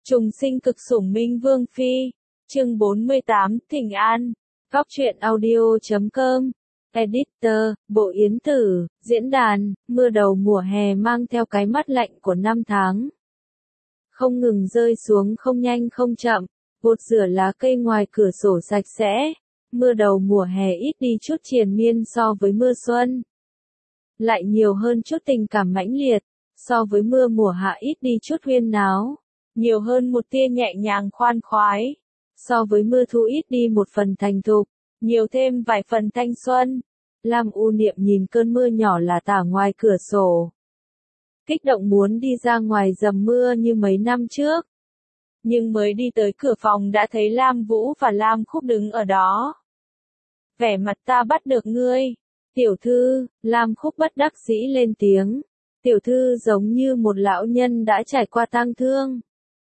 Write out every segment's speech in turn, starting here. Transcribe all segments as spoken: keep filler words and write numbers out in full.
Trùng sinh cực sủng minh vương phi. Chương bốn mươi tám, Thỉnh An. Góc truyện audio chấm com. Editor, Bộ Yến Tử, diễn đàn, mưa đầu mùa hè mang theo cái mát lạnh của năm tháng. Không ngừng rơi xuống không nhanh không chậm, gột rửa lá cây ngoài cửa sổ sạch sẽ. Mưa đầu mùa hè ít đi chút triền miên so với mưa xuân. Lại nhiều hơn chút tình cảm mãnh liệt, so với mưa mùa hạ ít đi chút huyên náo. Nhiều hơn một tia nhẹ nhàng khoan khoái. So với mưa thu ít đi một phần thành thục, nhiều thêm vài phần thanh xuân. Lam U Niệm nhìn cơn mưa nhỏ lả tả ngoài cửa sổ. Kích động muốn đi ra ngoài dầm mưa như mấy năm trước. Nhưng mới đi tới cửa phòng đã thấy Lam Vũ và Lam Khúc đứng ở đó. Vẻ mặt ta bắt được ngươi. Tiểu thư, Lam Khúc bất đắc dĩ lên tiếng. Tiểu thư giống như một lão nhân đã trải qua tang thương.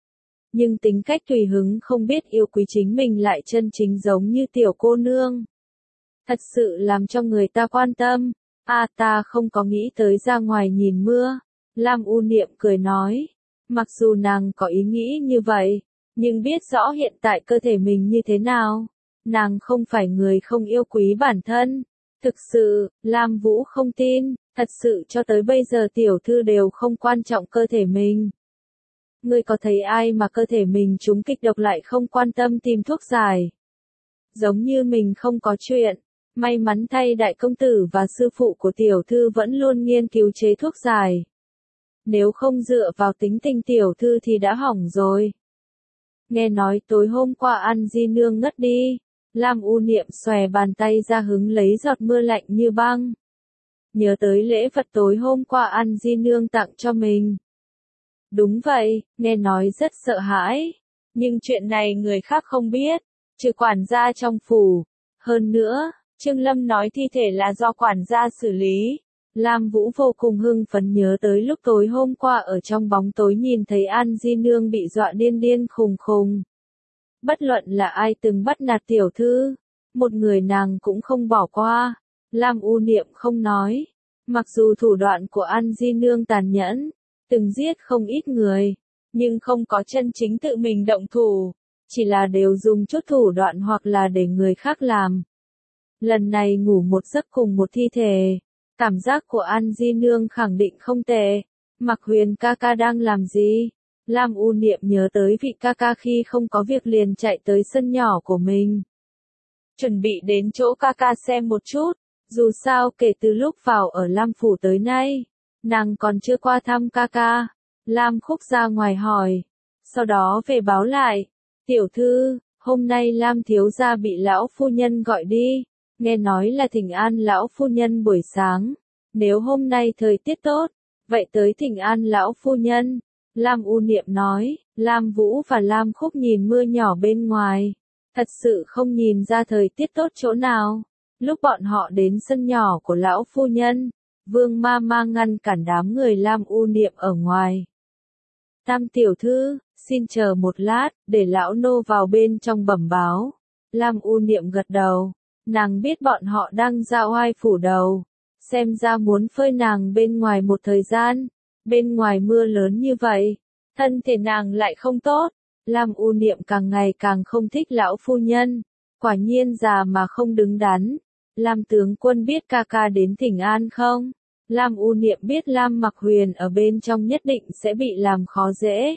Nhưng tính cách tùy hứng không biết yêu quý chính mình lại chân chính giống như tiểu cô nương. Thật sự làm cho người ta quan tâm. À ta không có nghĩ tới ra ngoài nhìn mưa. Lam U Niệm cười nói. Mặc dù nàng có ý nghĩ như vậy, nhưng biết rõ hiện tại cơ thể mình như thế nào. Nàng không phải người không yêu quý bản thân. Thực sự, Lam Vũ không tin, thật sự cho tới bây giờ tiểu thư đều không quan trọng cơ thể mình. Ngươi có thấy ai mà cơ thể mình trúng kịch độc lại không quan tâm tìm thuốc giải? Giống như mình không có chuyện. May mắn thay đại công tử và sư phụ của tiểu thư vẫn luôn nghiên cứu chế thuốc giải. Nếu không dựa vào tính tình tiểu thư thì đã hỏng rồi. Nghe nói tối hôm qua An Di Nương ngất đi. Lam U Niệm xòe bàn tay ra hứng lấy giọt mưa lạnh như băng. Nhớ tới lễ vật tối hôm qua An Di Nương tặng cho mình. Đúng vậy, nghe nói rất sợ hãi. Nhưng chuyện này người khác không biết, trừ quản gia trong phủ. Hơn nữa, Trương Lâm nói thi thể là do quản gia xử lý. Lam Vũ vô cùng hưng phấn nhớ tới lúc tối hôm qua ở trong bóng tối nhìn thấy An Di Nương bị dọa điên điên khùng khùng. Bất luận là ai từng bắt nạt tiểu thư, một người nàng cũng không bỏ qua. Lam U Niệm không nói. Mặc dù thủ đoạn của An Di Nương tàn nhẫn, từng giết không ít người, nhưng không có chân chính tự mình động thủ, chỉ là đều dùng chút thủ đoạn hoặc là để người khác làm. Lần này ngủ một giấc cùng một thi thể, cảm giác của An Di Nương khẳng định không tệ. Mặc Huyền ca ca đang làm gì? Lam U Niệm nhớ tới vị ca ca khi không có việc liền chạy tới sân nhỏ của mình. Chuẩn bị đến chỗ ca ca xem một chút, dù sao kể từ lúc vào ở Lam Phủ tới nay, nàng còn chưa qua thăm ca ca. Lam Khúc ra ngoài hỏi, sau đó về báo lại. Tiểu thư, hôm nay Lam thiếu gia bị lão phu nhân gọi đi, nghe nói là thỉnh an lão phu nhân buổi sáng. Nếu hôm nay thời tiết tốt, vậy tới thỉnh an lão phu nhân. Lam U Niệm nói. Lam Vũ và Lam Khúc nhìn mưa nhỏ bên ngoài, thật sự không nhìn ra thời tiết tốt chỗ nào. Lúc bọn họ đến sân nhỏ của lão phu nhân, Vương ma ma ngăn cản đám người Lam U Niệm ở ngoài. Tam tiểu thư, xin chờ một lát, để lão nô vào bên trong bẩm báo. Lam U Niệm gật đầu, nàng biết bọn họ đang ra oai phủ đầu, xem ra muốn phơi nàng bên ngoài một thời gian. Bên ngoài mưa lớn như vậy, thân thể nàng lại không tốt. Lam U Niệm càng ngày càng không thích lão phu nhân, quả nhiên già mà không đứng đắn. Lam tướng quân biết ca ca đến thỉnh an không? Lam U Niệm biết Lam Mặc Huyền ở bên trong nhất định sẽ bị làm khó dễ.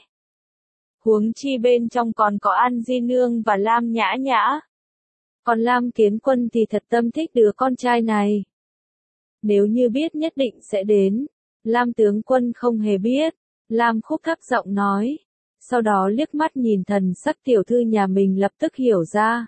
Huống chi bên trong còn có An Di Nương và Lam Nhã Nhã. Còn Lam Kiến Quân thì thật tâm thích đứa con trai này. Nếu như biết nhất định sẽ đến. Lam tướng quân không hề biết. Lam Khúc thấp giọng nói. Sau đó liếc mắt nhìn thần sắc tiểu thư nhà mình lập tức hiểu ra.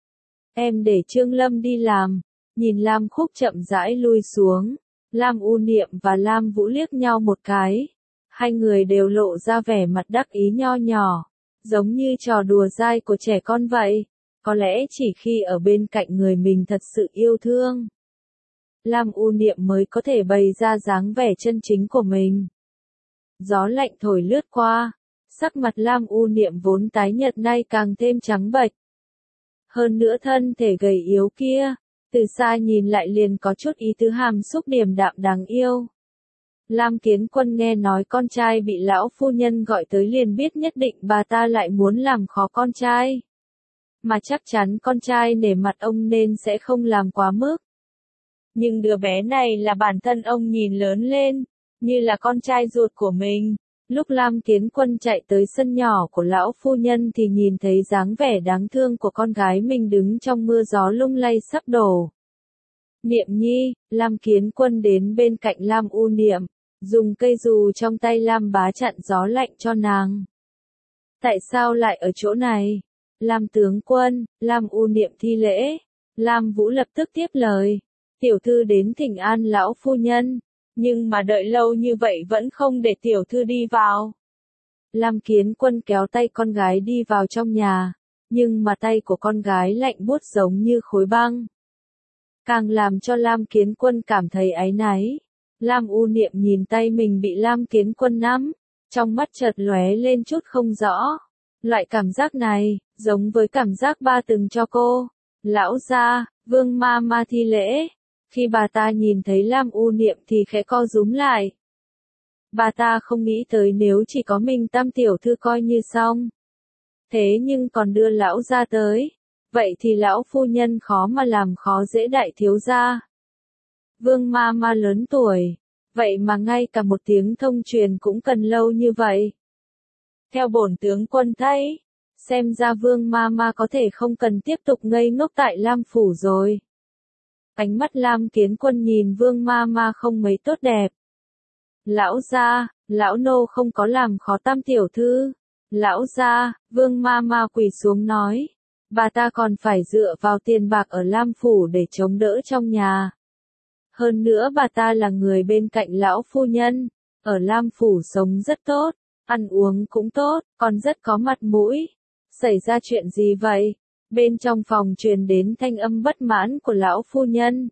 Em để Trương Lâm đi làm. Nhìn Lam Khúc chậm rãi lui xuống. Lam U Niệm và Lam Vũ liếc nhau một cái. Hai người đều lộ ra vẻ mặt đắc ý nho nhỏ. Giống như trò đùa dai của trẻ con vậy. Có lẽ chỉ khi ở bên cạnh người mình thật sự yêu thương, Lam U Niệm mới có thể bày ra dáng vẻ chân chính của mình. Gió lạnh thổi lướt qua. Sắc mặt Lam U Niệm vốn tái nhợt nay càng thêm trắng bệch. Hơn nữa thân thể gầy yếu kia, từ xa nhìn lại liền có chút ý tứ hàm xúc điềm đạm đáng yêu. Lam Kiến Quân nghe nói con trai bị lão phu nhân gọi tới liền biết nhất định bà ta lại muốn làm khó con trai. Mà chắc chắn con trai nể mặt ông nên sẽ không làm quá mức. Nhưng đứa bé này là bản thân ông nhìn lớn lên, như là con trai ruột của mình. Lúc Lam Kiến Quân chạy tới sân nhỏ của lão phu nhân thì nhìn thấy dáng vẻ đáng thương của con gái mình đứng trong mưa gió lung lay sắp đổ. Niệm Nhi, Lam Kiến Quân đến bên cạnh Lam U Niệm, dùng cây dù trong tay Lam Bá chặn gió lạnh cho nàng. Tại sao lại ở chỗ này? Lam tướng quân, Lam U Niệm thi lễ. Lam Vũ lập tức tiếp lời. Tiểu thư đến thỉnh an lão phu nhân, nhưng mà đợi lâu như vậy vẫn không để tiểu thư đi vào. Lam Kiến Quân kéo tay con gái đi vào trong nhà, nhưng mà tay của con gái lạnh buốt giống như khối băng. Càng làm cho Lam Kiến Quân cảm thấy áy náy. Lam U Niệm nhìn tay mình bị Lam Kiến Quân nắm, trong mắt chợt lóe lên chút không rõ. Loại cảm giác này, giống với cảm giác ba từng cho cô. Lão gia, Vương ma ma thi lễ. Khi bà ta nhìn thấy Lam U Niệm thì khẽ co rúm lại. Bà ta không nghĩ tới nếu chỉ có mình Tam tiểu thư coi như xong. Thế nhưng còn đưa lão gia tới. Vậy thì lão phu nhân khó mà làm khó dễ đại thiếu gia. Vương ma ma lớn tuổi. Vậy mà ngay cả một tiếng thông truyền cũng cần lâu như vậy. Theo bổn tướng quân thấy, xem ra Vương ma ma có thể không cần tiếp tục ngây ngốc tại Lam phủ rồi. Ánh mắt Lam Kiến Quân nhìn Vương ma ma không mấy tốt đẹp. Lão gia, lão nô không có làm khó Tam tiểu thư. Lão gia, Vương ma ma quỳ xuống nói. Bà ta còn phải dựa vào tiền bạc ở Lam phủ để chống đỡ trong nhà. Hơn nữa bà ta là người bên cạnh lão phu nhân, ở Lam phủ sống rất tốt, ăn uống cũng tốt, còn rất có mặt mũi. Xảy ra chuyện gì vậy? Bên trong phòng truyền đến thanh âm bất mãn của lão phu nhân.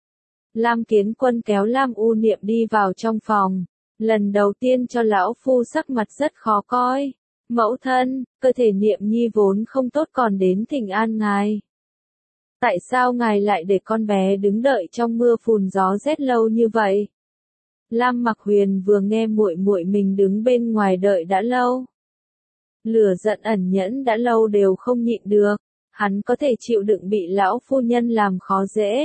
Lam Kiến Quân kéo Lam U Niệm đi vào trong phòng, lần đầu tiên cho lão phu sắc mặt rất khó coi. Mẫu thân, cơ thể Niệm Nhi vốn không tốt còn đến thỉnh an ngài. Tại sao ngài lại để con bé đứng đợi trong mưa phùn gió rét lâu như vậy? Lam Mặc Huyền vừa nghe muội muội mình đứng bên ngoài đợi đã lâu. Lửa giận ẩn nhẫn đã lâu đều không nhịn được, hắn có thể chịu đựng bị lão phu nhân làm khó dễ.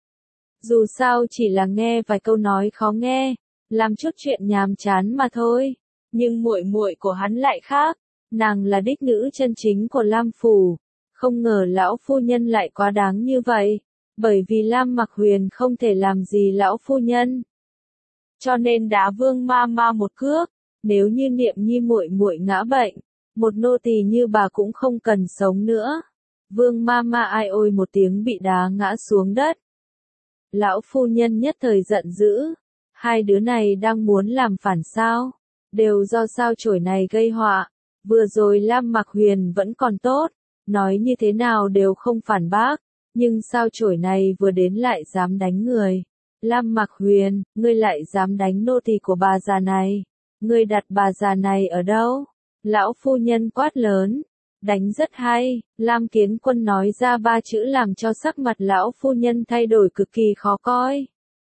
Dù sao chỉ là nghe vài câu nói khó nghe, làm chút chuyện nhàm chán mà thôi. Nhưng muội muội của hắn lại khác, nàng là đích nữ chân chính của Lam phủ. Không ngờ lão phu nhân lại quá đáng như vậy, bởi vì Lam Mặc Huyền không thể làm gì lão phu nhân. Cho nên đá Vương ma ma một cước, nếu như Niệm Nhi muội muội ngã bệnh, một nô tỳ như bà cũng không cần sống nữa. Vương ma ma ai ôi một tiếng bị đá ngã xuống đất. Lão phu nhân nhất thời giận dữ, hai đứa này đang muốn làm phản sao? Đều do sao chổi này gây họa. Vừa rồi Lam Mặc Huyền vẫn còn tốt, nói như thế nào đều không phản bác, nhưng sao chổi này vừa đến lại dám đánh người. Lam Mặc Huyền, ngươi lại dám đánh nô tỳ của bà già này, ngươi đặt bà già này ở đâu? Lão phu nhân quát lớn, đánh rất hay. Lam Kiến Quân nói ra ba chữ làm cho sắc mặt lão phu nhân thay đổi cực kỳ khó coi.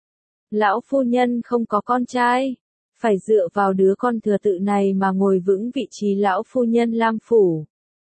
Lão phu nhân không có con trai, phải dựa vào đứa con thừa tự này mà ngồi vững vị trí lão phu nhân Lam phủ.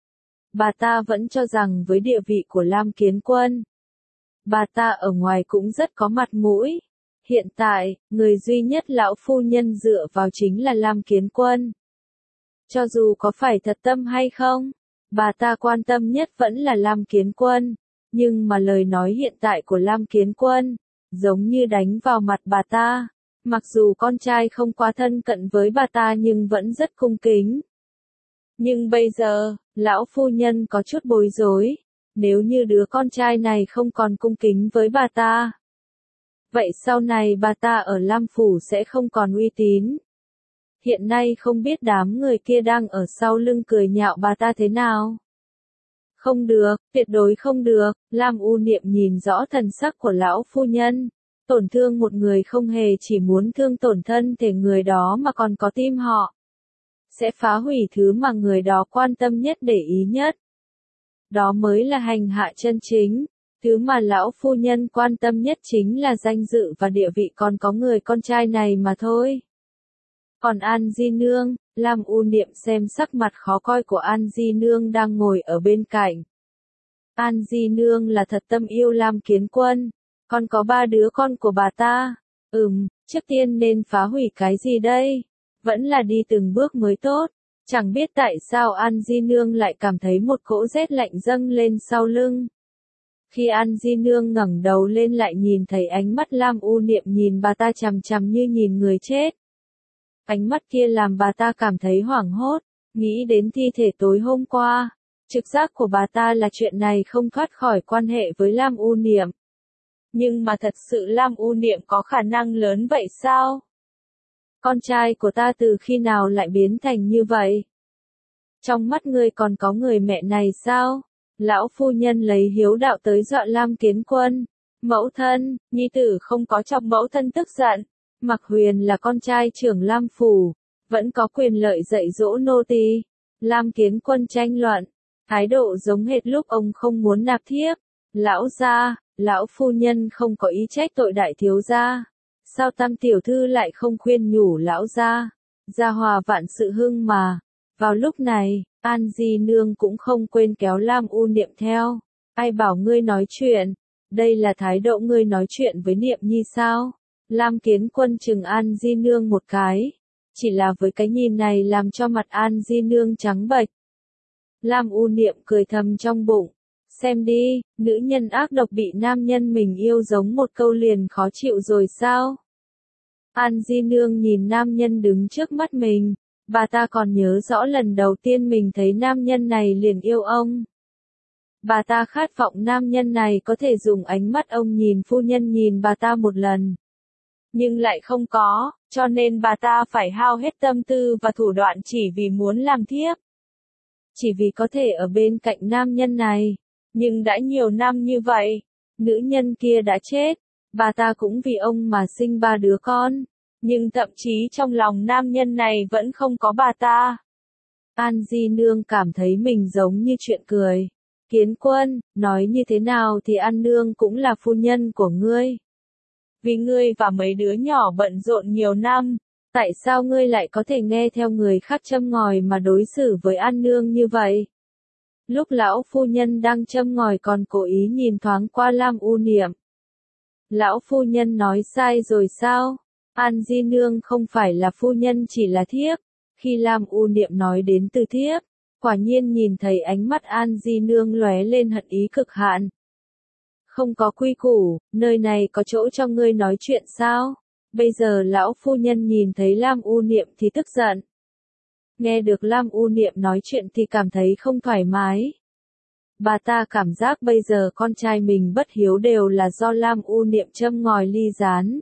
Bà ta vẫn cho rằng với địa vị của Lam Kiến Quân, bà ta ở ngoài cũng rất có mặt mũi. Hiện tại, người duy nhất lão phu nhân dựa vào chính là Lam Kiến Quân. Cho dù có phải thật tâm hay không, bà ta quan tâm nhất vẫn là Lam Kiến Quân. Nhưng mà lời nói hiện tại của Lam Kiến Quân, giống như đánh vào mặt bà ta. Mặc dù con trai không quá thân cận với bà ta nhưng vẫn rất cung kính. Nhưng bây giờ, lão phu nhân có chút bối rối. Nếu như đứa con trai này không còn cung kính với bà ta, vậy sau này bà ta ở Lam phủ sẽ không còn uy tín. Hiện nay không biết đám người kia đang ở sau lưng cười nhạo bà ta thế nào. Không được, tuyệt đối không được. Lam U Niệm nhìn rõ thần sắc của lão phu nhân. Tổn thương một người không hề chỉ muốn thương tổn thân thể người đó mà còn có tim họ. Sẽ phá hủy thứ mà người đó quan tâm nhất để ý nhất. Đó mới là hành hạ chân chính. Thứ mà lão phu nhân quan tâm nhất chính là danh dự và địa vị còn có người con trai này mà thôi. Còn An Di Nương, Lam U Niệm xem sắc mặt khó coi của An Di Nương đang ngồi ở bên cạnh. An Di Nương là thật tâm yêu Lam Kiến Quân, còn có ba đứa con của bà ta. Ừm, trước tiên nên phá hủy cái gì đây? Vẫn là đi từng bước mới tốt. Chẳng biết tại sao An Di Nương lại cảm thấy một cỗ rét lạnh dâng lên sau lưng. Khi An Di Nương ngẩng đầu lên lại nhìn thấy ánh mắt Lam U Niệm nhìn bà ta chằm chằm như nhìn người chết. Ánh mắt kia làm bà ta cảm thấy hoảng hốt, nghĩ đến thi thể tối hôm qua. Trực giác của bà ta là chuyện này không thoát khỏi quan hệ với Lam U Niệm. Nhưng mà thật sự Lam U Niệm có khả năng lớn vậy sao? Con trai của ta từ khi nào lại biến thành như vậy? Trong mắt ngươi còn có người mẹ này sao? Lão phu nhân lấy hiếu đạo tới dọa Lam Kiến Quân. Mẫu thân, nhi tử không có chọc mẫu thân tức giận. Mạc Huyền là con trai trưởng Lam Phủ, vẫn có quyền lợi dạy dỗ nô tỳ. Lam Kiến Quân tranh luận, thái độ giống hệt lúc ông không muốn nạp thiếp. Lão gia, lão phu nhân không có ý trách tội đại thiếu gia. Sao Tam tiểu thư lại không khuyên nhủ lão gia? Gia hòa vạn sự hưng mà. Vào lúc này, An Di Nương cũng không quên kéo Lam U Niệm theo. Ai bảo ngươi nói chuyện? Đây là thái độ ngươi nói chuyện với Niệm Nhi sao? Lam Kiến Quân chừng An Di Nương một cái. Chỉ là với cái nhìn này làm cho mặt An Di Nương trắng bệch. Lam U Niệm cười thầm trong bụng. Xem đi, nữ nhân ác độc bị nam nhân mình yêu giống một câu liền khó chịu rồi sao? An Di Nương nhìn nam nhân đứng trước mắt mình. Bà ta còn nhớ rõ lần đầu tiên mình thấy nam nhân này liền yêu ông. Bà ta khát vọng nam nhân này có thể dùng ánh mắt ông nhìn phu nhân nhìn bà ta một lần. Nhưng lại không có, cho nên bà ta phải hao hết tâm tư và thủ đoạn chỉ vì muốn làm thiếp. Chỉ vì có thể ở bên cạnh nam nhân này. Nhưng đã nhiều năm như vậy, nữ nhân kia đã chết, bà ta cũng vì ông mà sinh ba đứa con. Nhưng thậm chí trong lòng nam nhân này vẫn không có bà ta. An Di Nương cảm thấy mình giống như chuyện cười. Kiến Quân, nói như thế nào thì An Nương cũng là phu nhân của ngươi. Vì ngươi và mấy đứa nhỏ bận rộn nhiều năm, tại sao ngươi lại có thể nghe theo người khác châm ngòi mà đối xử với An Nương như vậy? Lúc lão phu nhân đang châm ngòi còn cố ý nhìn thoáng qua Lam U Niệm. Lão phu nhân nói sai rồi sao? An Di Nương không phải là phu nhân chỉ là thiếp. Khi Lam U Niệm nói đến từ thiếp, quả nhiên nhìn thấy ánh mắt An Di Nương lóe lên hận ý cực hạn. Không có quy củ, nơi này có chỗ cho ngươi nói chuyện sao? Bây giờ lão phu nhân nhìn thấy Lam U Niệm thì tức giận. Nghe được Lam U Niệm nói chuyện thì cảm thấy không thoải mái. Bà ta cảm giác bây giờ con trai mình bất hiếu đều là do Lam U Niệm châm ngòi ly gián.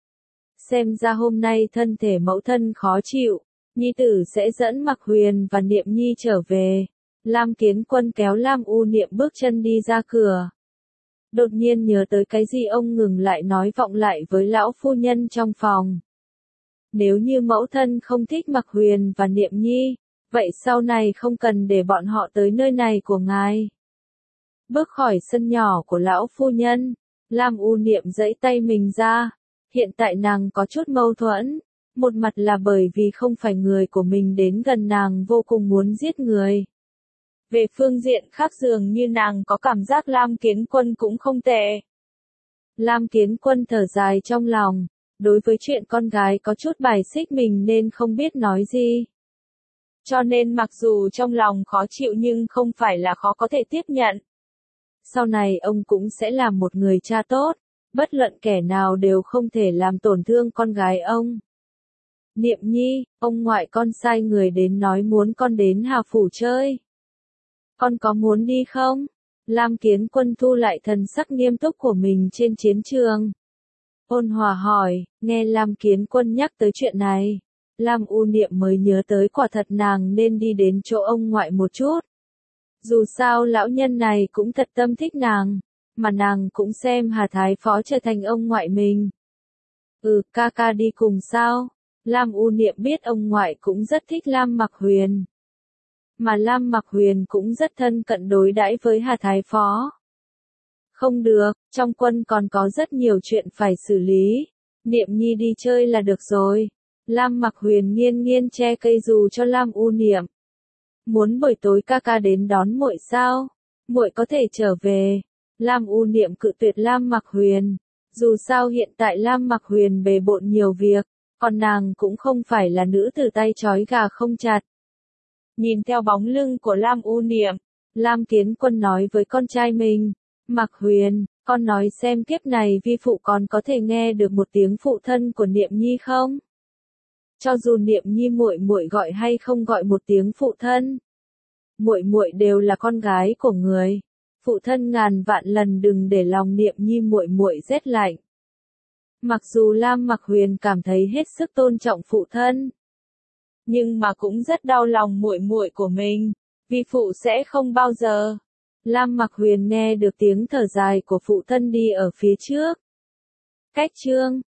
Xem ra hôm nay thân thể mẫu thân khó chịu, nhi tử sẽ dẫn Mạc Huyền và Niệm Nhi trở về. Lam Kiến Quân kéo Lam U Niệm bước chân đi ra cửa. Đột nhiên nhớ tới cái gì ông ngừng lại nói vọng lại với lão phu nhân trong phòng. Nếu như mẫu thân không thích Mạc Huyền và Niệm Nhi, vậy sau này không cần để bọn họ tới nơi này của ngài. Bước khỏi sân nhỏ của lão phu nhân, Lam U Niệm giãy tay mình ra. Hiện tại nàng có chút mâu thuẫn, một mặt là bởi vì không phải người của mình đến gần nàng vô cùng muốn giết người. Về phương diện khác dường như nàng có cảm giác Lam Kiến Quân cũng không tệ. Lam Kiến Quân thở dài trong lòng, đối với chuyện con gái có chút bài xích mình nên không biết nói gì. Cho nên mặc dù trong lòng khó chịu nhưng không phải là khó có thể tiếp nhận. Sau này ông cũng sẽ là một người cha tốt. Bất luận kẻ nào đều không thể làm tổn thương con gái ông. Niệm Nhi, ông ngoại con sai người đến nói muốn con đến Hà Phủ chơi. Con có muốn đi không? Lam Kiến Quân thu lại thần sắc nghiêm túc của mình trên chiến trường. Ôn hòa hỏi, nghe Lam Kiến Quân nhắc tới chuyện này. Lam U Niệm mới nhớ tới quả thật nàng nên đi đến chỗ ông ngoại một chút. Dù sao lão nhân này cũng thật tâm thích nàng. Mà nàng cũng xem Hà Thái Phó trở thành ông ngoại mình. Ừ, ca ca đi cùng sao? Lam U Niệm biết ông ngoại cũng rất thích Lam Mạc Huyền. Mà Lam Mạc Huyền cũng rất thân cận đối đãi với Hà Thái Phó. Không được, trong quân còn có rất nhiều chuyện phải xử lý. Niệm Nhi đi chơi là được rồi. Lam Mặc Huyền nghiêng nghiêng che cây dù cho Lam U Niệm. Muốn buổi tối ca ca đến đón muội sao? Muội có thể trở về. Lam U Niệm cự tuyệt Lam Mặc Huyền. Dù sao hiện tại Lam Mặc Huyền bề bộn nhiều việc, còn nàng cũng không phải là nữ tử tay trói gà không chặt. Nhìn theo bóng lưng của Lam U Niệm, Lam Kiến Quân nói với con trai mình, Mặc Huyền, con nói xem kiếp này vi phụ còn có thể nghe được một tiếng phụ thân của Niệm Nhi không? Cho dù Niệm Nhi muội muội gọi hay không gọi một tiếng phụ thân, muội muội đều là con gái của người. Phụ thân ngàn vạn lần đừng để lòng Niệm Nhi muội muội rét lạnh. Mặc dù Lam Mặc Huyền cảm thấy hết sức tôn trọng phụ thân, nhưng mà cũng rất đau lòng muội muội của mình, vì phụ sẽ không bao giờ. Lam Mặc Huyền nghe được tiếng thở dài của phụ thân đi ở phía trước. Cách chương